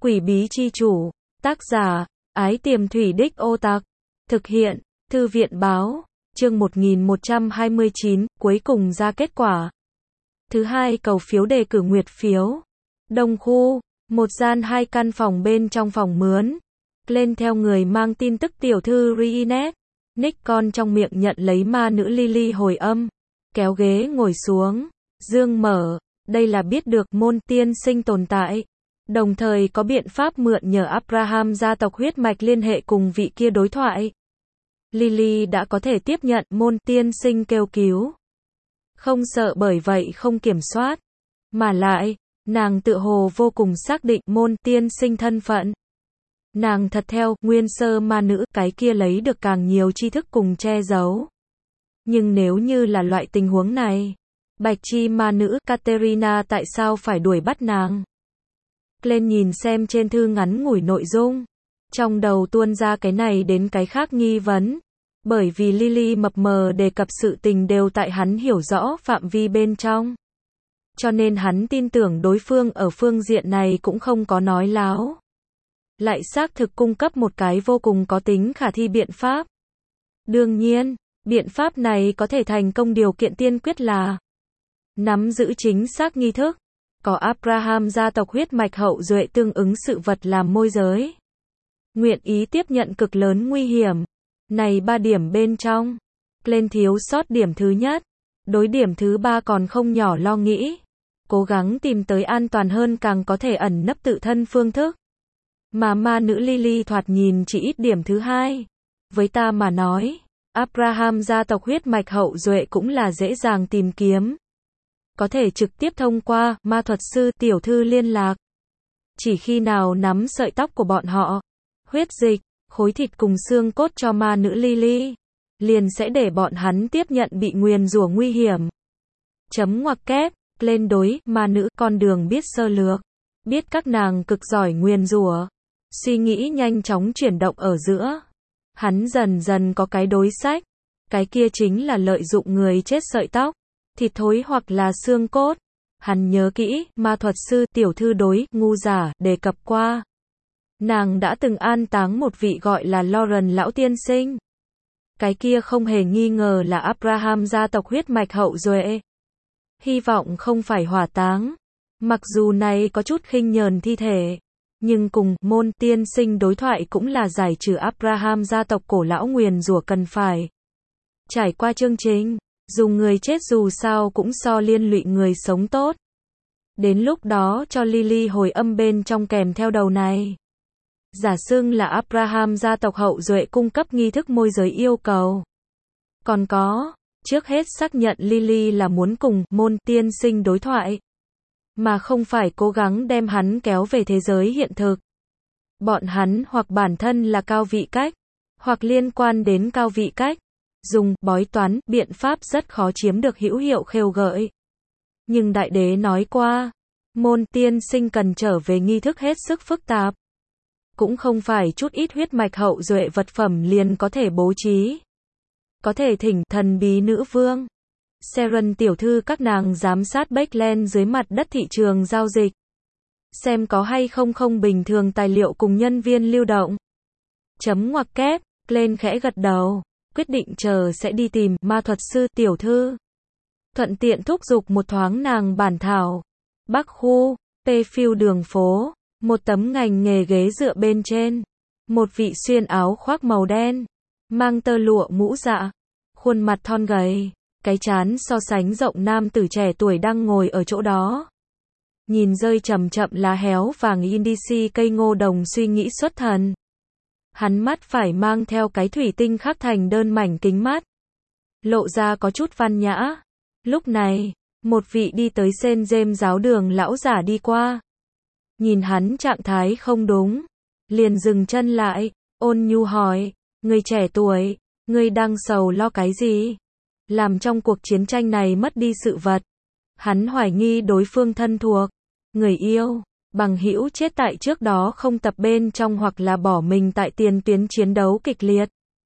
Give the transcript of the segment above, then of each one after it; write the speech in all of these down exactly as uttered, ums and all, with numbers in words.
Quỷ bí chi chủ, tác giả, Ái Tiềm Thủy Đích Ô Tặc, thực hiện, Thư viện báo, chương một nghìn một trăm hai mươi chín, cuối cùng ra kết quả. Thứ hai cầu phiếu đề cử nguyệt phiếu. Đông khu, một gian hai căn phòng bên trong phòng mướn. Lên theo người mang tin tức tiểu thư Reenet. Nick con trong miệng nhận lấy ma nữ Lily hồi âm. Kéo ghế ngồi xuống. Dương mở, đây là biết được môn tiên sinh tồn tại. Đồng thời có biện pháp mượn nhờ Abraham gia tộc huyết mạch liên hệ cùng vị kia đối thoại. Lily đã có thể tiếp nhận môn tiên sinh kêu cứu. Không sợ bởi vậy không kiểm soát. Mà lại, nàng tự hồ vô cùng xác định môn tiên sinh thân phận. Nàng thật theo nguyên sơ ma nữ cái kia lấy được càng nhiều tri thức cùng che giấu. Nhưng nếu như là loại tình huống này, bạch chi ma nữ Katerina tại sao phải đuổi bắt nàng? Lên nhìn xem trên thư ngắn ngủi nội dung. Trong đầu tuôn ra cái này đến cái khác nghi vấn. Bởi vì Lily mập mờ đề cập sự tình đều tại hắn hiểu rõ phạm vi bên trong. Cho nên hắn tin tưởng đối phương ở phương diện này cũng không có nói láo. Lại xác thực cung cấp một cái vô cùng có tính khả thi biện pháp. Đương nhiên, biện pháp này có thể thành công điều kiện tiên quyết là nắm giữ chính xác nghi thức. Có Abraham gia tộc huyết mạch hậu duệ tương ứng sự vật làm môi giới. Nguyện ý tiếp nhận cực lớn nguy hiểm. Này ba điểm bên trong. Lên thiếu sót điểm thứ nhất. Đối điểm thứ ba còn không nhỏ lo nghĩ. Cố gắng tìm tới an toàn hơn càng có thể ẩn nấp tự thân phương thức. Mà ma nữ Lily thoạt nhìn chỉ ít điểm thứ hai. Với ta mà nói, Abraham gia tộc huyết mạch hậu duệ cũng là dễ dàng tìm kiếm. Có thể trực tiếp thông qua ma thuật sư tiểu thư liên lạc. Chỉ khi nào nắm sợi tóc của bọn họ, huyết dịch, khối thịt cùng xương cốt cho ma nữ Lily, liền sẽ để bọn hắn tiếp nhận bị nguyền rủa nguy hiểm. Chấm ngoặc kép, lên đối ma nữ con đường biết sơ lược, biết các nàng cực giỏi nguyền rủa. Suy nghĩ nhanh chóng chuyển động ở giữa. Hắn dần dần có cái đối sách. Cái kia chính là lợi dụng người chết sợi tóc, thịt thối hoặc là xương cốt. Hắn nhớ kỹ, ma thuật sư tiểu thư đối ngu giả đề cập qua. Nàng đã từng an táng một vị gọi là Lauren lão tiên sinh. Cái kia không hề nghi ngờ là Abraham gia tộc huyết mạch hậu duệ. Hy vọng không phải hỏa táng. Mặc dù này có chút khinh nhờn thi thể. Nhưng cùng môn tiên sinh đối thoại cũng là giải trừ Abraham gia tộc cổ lão nguyền rủa cần phải. Trải qua chương trình, dùng người chết dù sao cũng so liên lụy người sống tốt. Đến lúc đó cho Lily hồi âm bên trong kèm theo đầu này. Giả xưng là Abraham gia tộc hậu duệ cung cấp nghi thức môi giới yêu cầu. Còn có, trước hết xác nhận Lily là muốn cùng môn tiên sinh đối thoại. Mà không phải cố gắng đem hắn kéo về thế giới hiện thực. Bọn hắn hoặc bản thân là cao vị cách, hoặc liên quan đến cao vị cách. Dùng bói toán, biện pháp rất khó chiếm được hữu hiệu khêu gợi. Nhưng đại đế nói qua, môn tiên sinh cần trở về nghi thức hết sức phức tạp. Cũng không phải chút ít huyết mạch hậu duệ vật phẩm liền có thể bố trí. Có thể thỉnh thần bí nữ vương Seren tiểu thư các nàng giám sát Backland dưới mặt đất thị trường giao dịch. Xem có hay không không bình thường tài liệu cùng nhân viên lưu động. Chấm ngoặc kép, lên khẽ gật đầu. Quyết định chờ sẽ đi tìm ma thuật sư tiểu thư. Thuận tiện thúc giục một thoáng nàng bản thảo. Bắc khu, Pfield đường phố. Một tấm ngành nghề ghế dựa bên trên. Một vị xuyên áo khoác màu đen. Mang tơ lụa mũ dạ. Khuôn mặt thon gầy. Cái trán so sánh rộng nam tử trẻ tuổi đang ngồi ở chỗ đó. Nhìn rơi chậm chậm lá héo vàng indici cây ngô đồng suy nghĩ xuất thần. Hắn mắt phải mang theo cái thủy tinh khắc thành đơn mảnh kính mắt. Lộ ra có chút văn nhã. Lúc này, một vị đi tới Saint James giáo đường lão giả đi qua. Nhìn hắn trạng thái không đúng. Liền dừng chân lại, ôn nhu hỏi, người trẻ tuổi, người đang sầu lo cái gì? Làm trong cuộc chiến tranh này mất đi sự vật. Hắn hoài nghi đối phương thân thuộc, người yêu, bằng hữu chết tại trước đó không tập bên trong hoặc là bỏ mình tại tiền tuyến chiến đấu kịch liệt.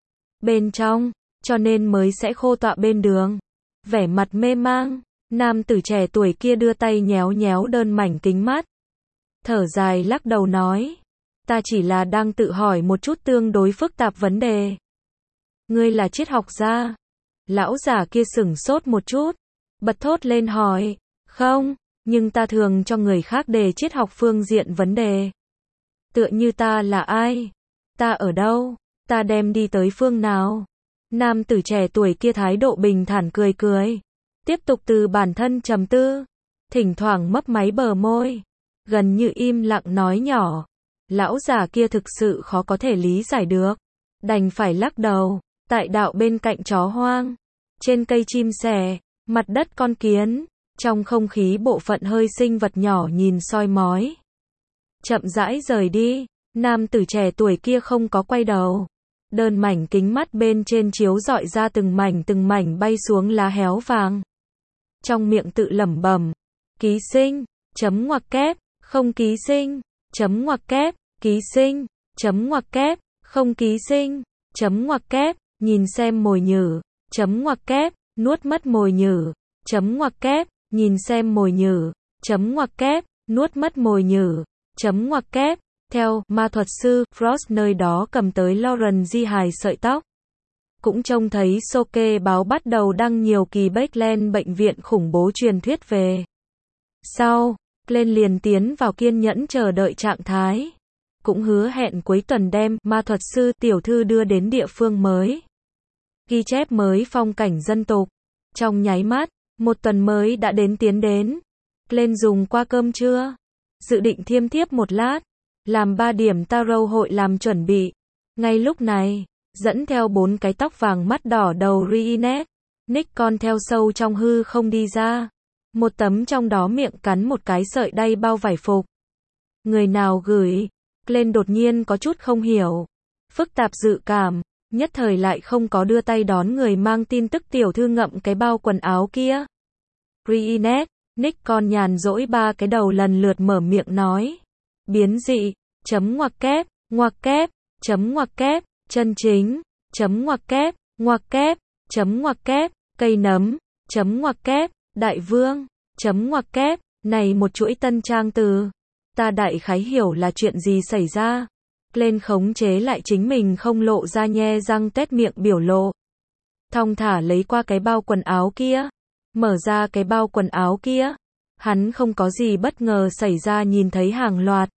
Bên trong, cho nên mới sẽ khô tọa bên đường. Vẻ mặt mê mang, nam tử trẻ tuổi kia đưa tay nhéo nhéo đơn mảnh kính mắt. thở dài lắc đầu nói. Ta chỉ là đang tự hỏi một chút tương đối phức tạp vấn đề. Ngươi là triết học gia? Lão giả kia sửng sốt một chút, bật thốt lên hỏi. Không, nhưng ta thường cho người khác đề triết học phương diện vấn đề. Tựa như ta là ai? Ta ở đâu? Ta đem đi tới phương nào? Nam tử trẻ tuổi kia thái độ bình thản cười cười. Tiếp tục từ bản thân trầm tư. Thỉnh thoảng mấp máy bờ môi. Gần như im lặng nói nhỏ. Lão già kia thực sự khó có thể lý giải được. Đành phải lắc đầu. Tại đạo bên cạnh chó hoang. Trên cây chim sẻ. Mặt đất con kiến. Trong không khí bộ phận hơi sinh vật nhỏ nhìn soi mói. Chậm rãi rời đi. Nam tử trẻ tuổi kia không có quay đầu. Đơn mảnh kính mắt bên trên chiếu rọi ra từng mảnh từng mảnh bay xuống lá héo vàng. Trong miệng tự lẩm bẩm. Ký sinh, chấm ngoặc kép, không ký sinh, chấm ngoặc kép, ký sinh, chấm ngoặc kép, không ký sinh, chấm ngoặc kép, nhìn xem mồi nhử, chấm ngoặc kép, nuốt mất mồi nhử, chấm ngoặc kép, nhìn xem mồi nhử, chấm ngoặc kép, nuốt mất mồi nhử, chấm ngoặc kép. Theo ma thuật sư Frost nơi đó cầm tới Lauren di hài sợi tóc. Cũng trông thấy Soke báo bắt đầu đăng nhiều kỳ Backland bệnh viện khủng bố truyền thuyết về. Sau, Glenn liền tiến vào kiên nhẫn chờ đợi trạng thái. Cũng hứa hẹn cuối tuần đem ma thuật sư tiểu thư đưa đến địa phương mới. Ghi chép mới phong cảnh dân tục. Trong nháy mắt, một tuần mới đã đến tiến đến. Glenn dùng qua cơm trưa. Dự định thiêm thiếp một lát. Làm ba điểm tarot hội làm chuẩn bị. Ngay lúc này, dẫn theo bốn cái tóc vàng mắt đỏ đầu Reinette, Nick con theo sâu trong hư không đi ra. Một tấm trong đó miệng cắn một cái sợi đay bao vải phục. Người nào gửi? Glenn đột nhiên có chút không hiểu. Phức tạp dự cảm, nhất thời lại không có đưa tay đón người mang tin tức tiểu thư ngậm cái bao quần áo kia. Reinette, Nick con nhàn rỗi ba cái đầu lần lượt mở miệng nói. Biến dị, chấm ngoặc kép, ngoặc kép, chấm ngoặc kép, chân chính, chấm ngoặc kép, ngoặc kép, chấm ngoặc kép, cây nấm, chấm ngoặc kép, đại vương, chấm ngoặc kép, này một chuỗi tân trang từ. Ta đại khái hiểu là chuyện gì xảy ra. Lên khống chế lại chính mình không lộ ra nhe răng tét miệng biểu lộ. Thong thả lấy qua cái bao quần áo kia. Mở ra cái bao quần áo kia. Hắn không có gì bất ngờ xảy ra nhìn thấy hàng loạt.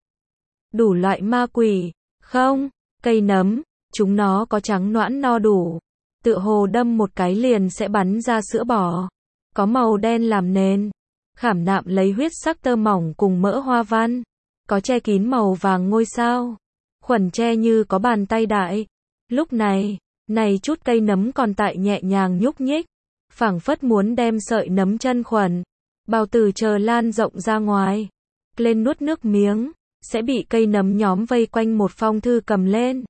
Đủ loại ma quỷ. Không, cây nấm, chúng nó có trắng noãn no đủ. Tựa hồ đâm một cái liền sẽ bắn ra sữa bò. Có màu đen làm nền. Khảm nạm lấy huyết sắc tơ mỏng cùng mỡ hoa văn. Có che kín màu vàng ngôi sao. Khuẩn che như có bàn tay đại. Lúc này, này chút cây nấm còn tại nhẹ nhàng nhúc nhích. Phảng phất muốn đem sợi nấm chân khuẩn. Bao tử chờ lan rộng ra ngoài. Lên nuốt nước miếng. Sẽ bị cây nấm nhóm vây quanh một phong thư cầm lên.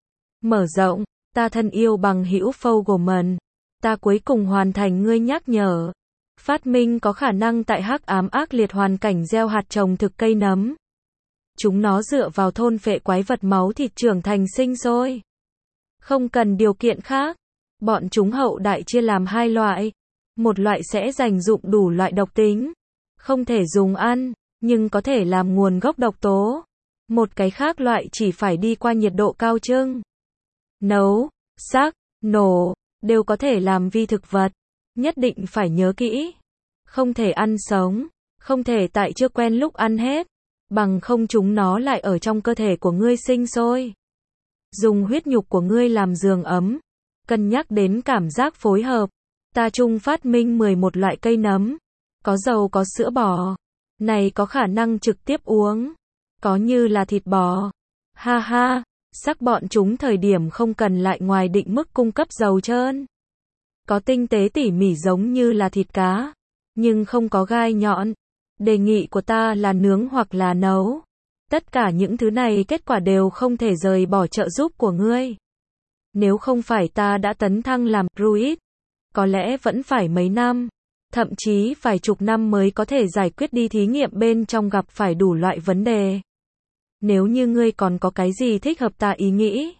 Mở rộng, ta thân yêu bằng hữu Fogelman. Ta cuối cùng hoàn thành ngươi nhắc nhở. Phát minh có khả năng tại hắc ám ác liệt hoàn cảnh gieo hạt trồng thực cây nấm. Chúng nó dựa vào thôn phệ quái vật máu thịt trưởng thành sinh sôi. Không cần điều kiện khác. Bọn chúng hậu đại chia làm hai loại. Một loại sẽ dành dụng đủ loại độc tính. Không thể dùng ăn, nhưng có thể làm nguồn gốc độc tố. Một cái khác loại chỉ phải đi qua nhiệt độ cao trưng. Nấu, sắc, nổ, đều có thể làm vi thực vật. Nhất định phải nhớ kỹ. Không thể ăn sống. Không thể tại chưa quen lúc ăn hết. Bằng không chúng nó lại ở trong cơ thể của ngươi sinh sôi. Dùng huyết nhục của ngươi làm giường ấm. Cân nhắc đến cảm giác phối hợp. Ta chung phát minh mười một loại cây nấm. Có dầu có sữa bò. Này có khả năng trực tiếp uống. Có như là thịt bò. Ha ha, sắc bọn chúng thời điểm không cần lại ngoài định mức cung cấp dầu trơn. Có tinh tế tỉ mỉ giống như là thịt cá. Nhưng không có gai nhọn. Đề nghị của ta là nướng hoặc là nấu. Tất cả những thứ này kết quả đều không thể rời bỏ trợ giúp của ngươi. Nếu không phải ta đã tấn thăng làm druid, có lẽ vẫn phải mấy năm, thậm chí phải chục năm mới có thể giải quyết đi thí nghiệm bên trong gặp phải đủ loại vấn đề. Nếu như ngươi còn có cái gì thích hợp ta ý nghĩ,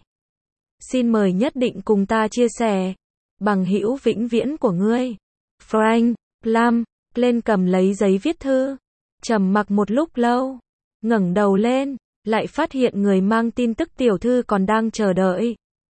xin mời nhất định cùng ta chia sẻ. Bằng hữu vĩnh viễn của ngươi. Frank Lam. Lên cầm lấy giấy viết thư. Trầm mặc một lúc lâu. ngẩng đầu lên, lại phát hiện người mang tin tức tiểu thư còn đang chờ đợi.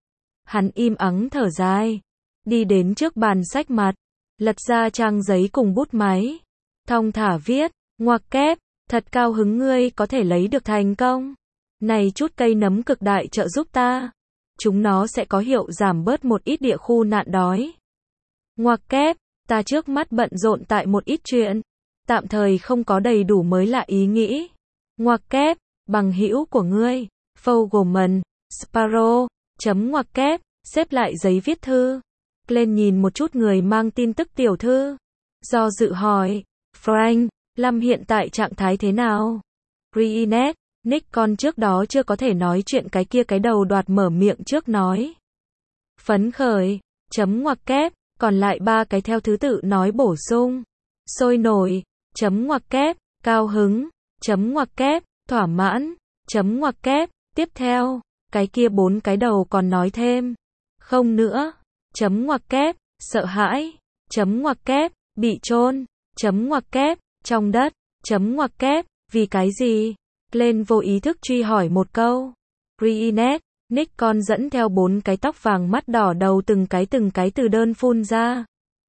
Hắn im ắng thở dài, đi đến trước bàn sách mặt, lật ra trang giấy cùng bút máy, thong thả viết, ngoặc kép, thật cao hứng ngươi có thể lấy được thành công. Này chút cây nấm cực đại trợ giúp ta, chúng nó sẽ có hiệu giảm bớt một ít địa khu nạn đói. Ngoặc kép, ta trước mắt bận rộn tại một ít chuyện, tạm thời không có đầy đủ mới lạ ý nghĩ. Ngoặc kép, bằng hữu của ngươi, Fogelman, Sparrow, chấm ngoặc kép, xếp lại giấy viết thư. Glenn nhìn một chút người mang tin tức tiểu thư, do dự hỏi, Frank, Lâm hiện tại trạng thái thế nào? Reenet, Nick con trước đó chưa có thể nói chuyện cái kia cái đầu đoạt mở miệng trước nói. Phấn khởi, chấm ngoặc kép, còn lại ba cái theo thứ tự nói bổ sung. Sôi nổi, chấm ngoặc kép, cao hứng, chấm ngoặc kép, thỏa mãn, chấm ngoặc kép, tiếp theo, cái kia bốn cái đầu còn nói thêm. Không nữa, chấm ngoặc kép, sợ hãi, chấm ngoặc kép, bị chôn, chấm ngoặc kép, trong đất, chấm ngoặc kép, vì cái gì? Lên vô ý thức truy hỏi một câu. Reenet, Nick con dẫn theo bốn cái tóc vàng mắt đỏ đầu từng cái từng cái từ đơn phun ra.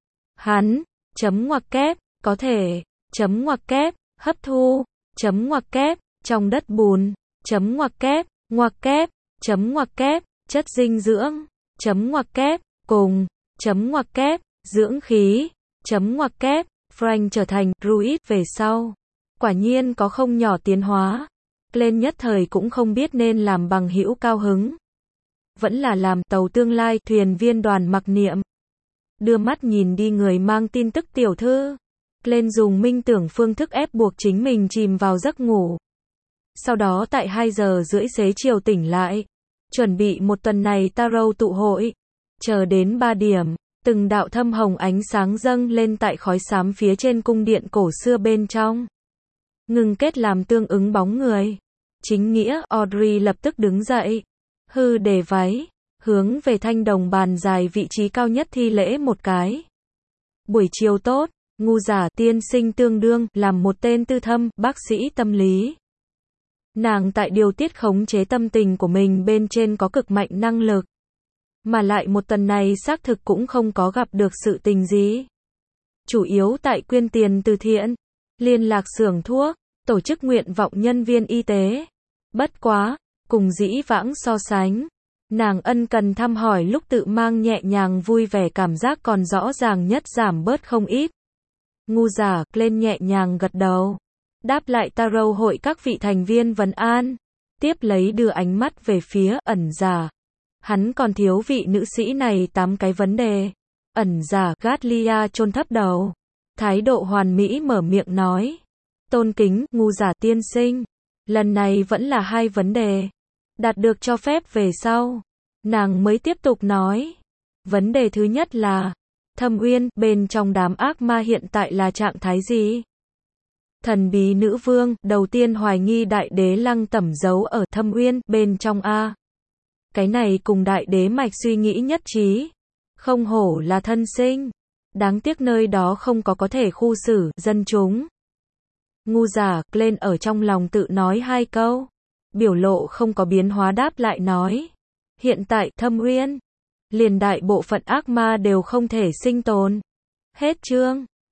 Hắn, chấm ngoặc kép, có thể, chấm ngoặc kép, hấp thu, chấm ngoặc kép, trong đất bùn, chấm ngoặc kép, ngoặc kép, chấm ngoặc kép, chất dinh dưỡng, chấm ngoặc kép, cùng, chấm ngoặc kép, dưỡng khí, chấm ngoặc kép, Frank trở thành druid về sau. Quả nhiên có không nhỏ tiến hóa. Glenn nhất thời cũng không biết nên làm bằng hữu cao hứng, vẫn là làm tàu tương lai thuyền viên đoàn mặc niệm. Đưa mắt nhìn đi người mang tin tức tiểu thư, Glenn dùng minh tưởng phương thức ép buộc chính mình chìm vào giấc ngủ. Sau đó tại hai giờ rưỡi xế chiều tỉnh lại, chuẩn bị một tuần này tarot tụ hội. Chờ đến ba điểm, từng đạo thâm hồng ánh sáng dâng lên tại khói xám phía trên cung điện cổ xưa bên trong. Ngừng kết làm tương ứng bóng người. Chính nghĩa, Audrey lập tức đứng dậy, hư để váy, hướng về thanh đồng bàn dài vị trí cao nhất thi lễ một cái. Buổi chiều tốt, ngu giả tiên sinh tương đương, làm một tên tư thâm, bác sĩ tâm lý. Nàng tại điều tiết khống chế tâm tình của mình bên trên có cực mạnh năng lực. Mà lại một tuần này xác thực cũng không có gặp được sự tình gì. Chủ yếu tại quyên tiền từ thiện, liên lạc xưởng thuốc, tổ chức nguyện vọng nhân viên y tế. Bất quá, cùng dĩ vãng so sánh, nàng ân cần thăm hỏi lúc tự mang nhẹ nhàng vui vẻ cảm giác còn rõ ràng nhất giảm bớt không ít. Ngu giả, lên nhẹ nhàng gật đầu. Đáp lại tarot hội các vị thành viên vấn an. Tiếp lấy đưa ánh mắt về phía ẩn giả. Hắn còn thiếu vị nữ sĩ này tám cái vấn đề. Ẩn giả, Gatlia chôn thấp đầu. Thái độ hoàn mỹ mở miệng nói. Tôn kính, ngu giả tiên sinh. Lần này vẫn là hai vấn đề. Đạt được cho phép về sau. Nàng mới tiếp tục nói. Vấn đề thứ nhất là, Thâm Uyên, bên trong đám ác ma hiện tại là trạng thái gì? Thần bí nữ vương, đầu tiên hoài nghi đại đế Lăng Tẩm giấu ở Thâm Uyên, bên trong A. Cái này cùng đại đế mạch suy nghĩ nhất trí. Không hổ là thân sinh. Đáng tiếc nơi đó không có có thể khu xử, dân chúng. Ngu giả, lên ở trong lòng tự nói hai câu. Biểu lộ không có biến hóa đáp lại nói. Hiện tại, Thâm Uyên, liền đại bộ phận ác ma đều không thể sinh tồn. Hết chương.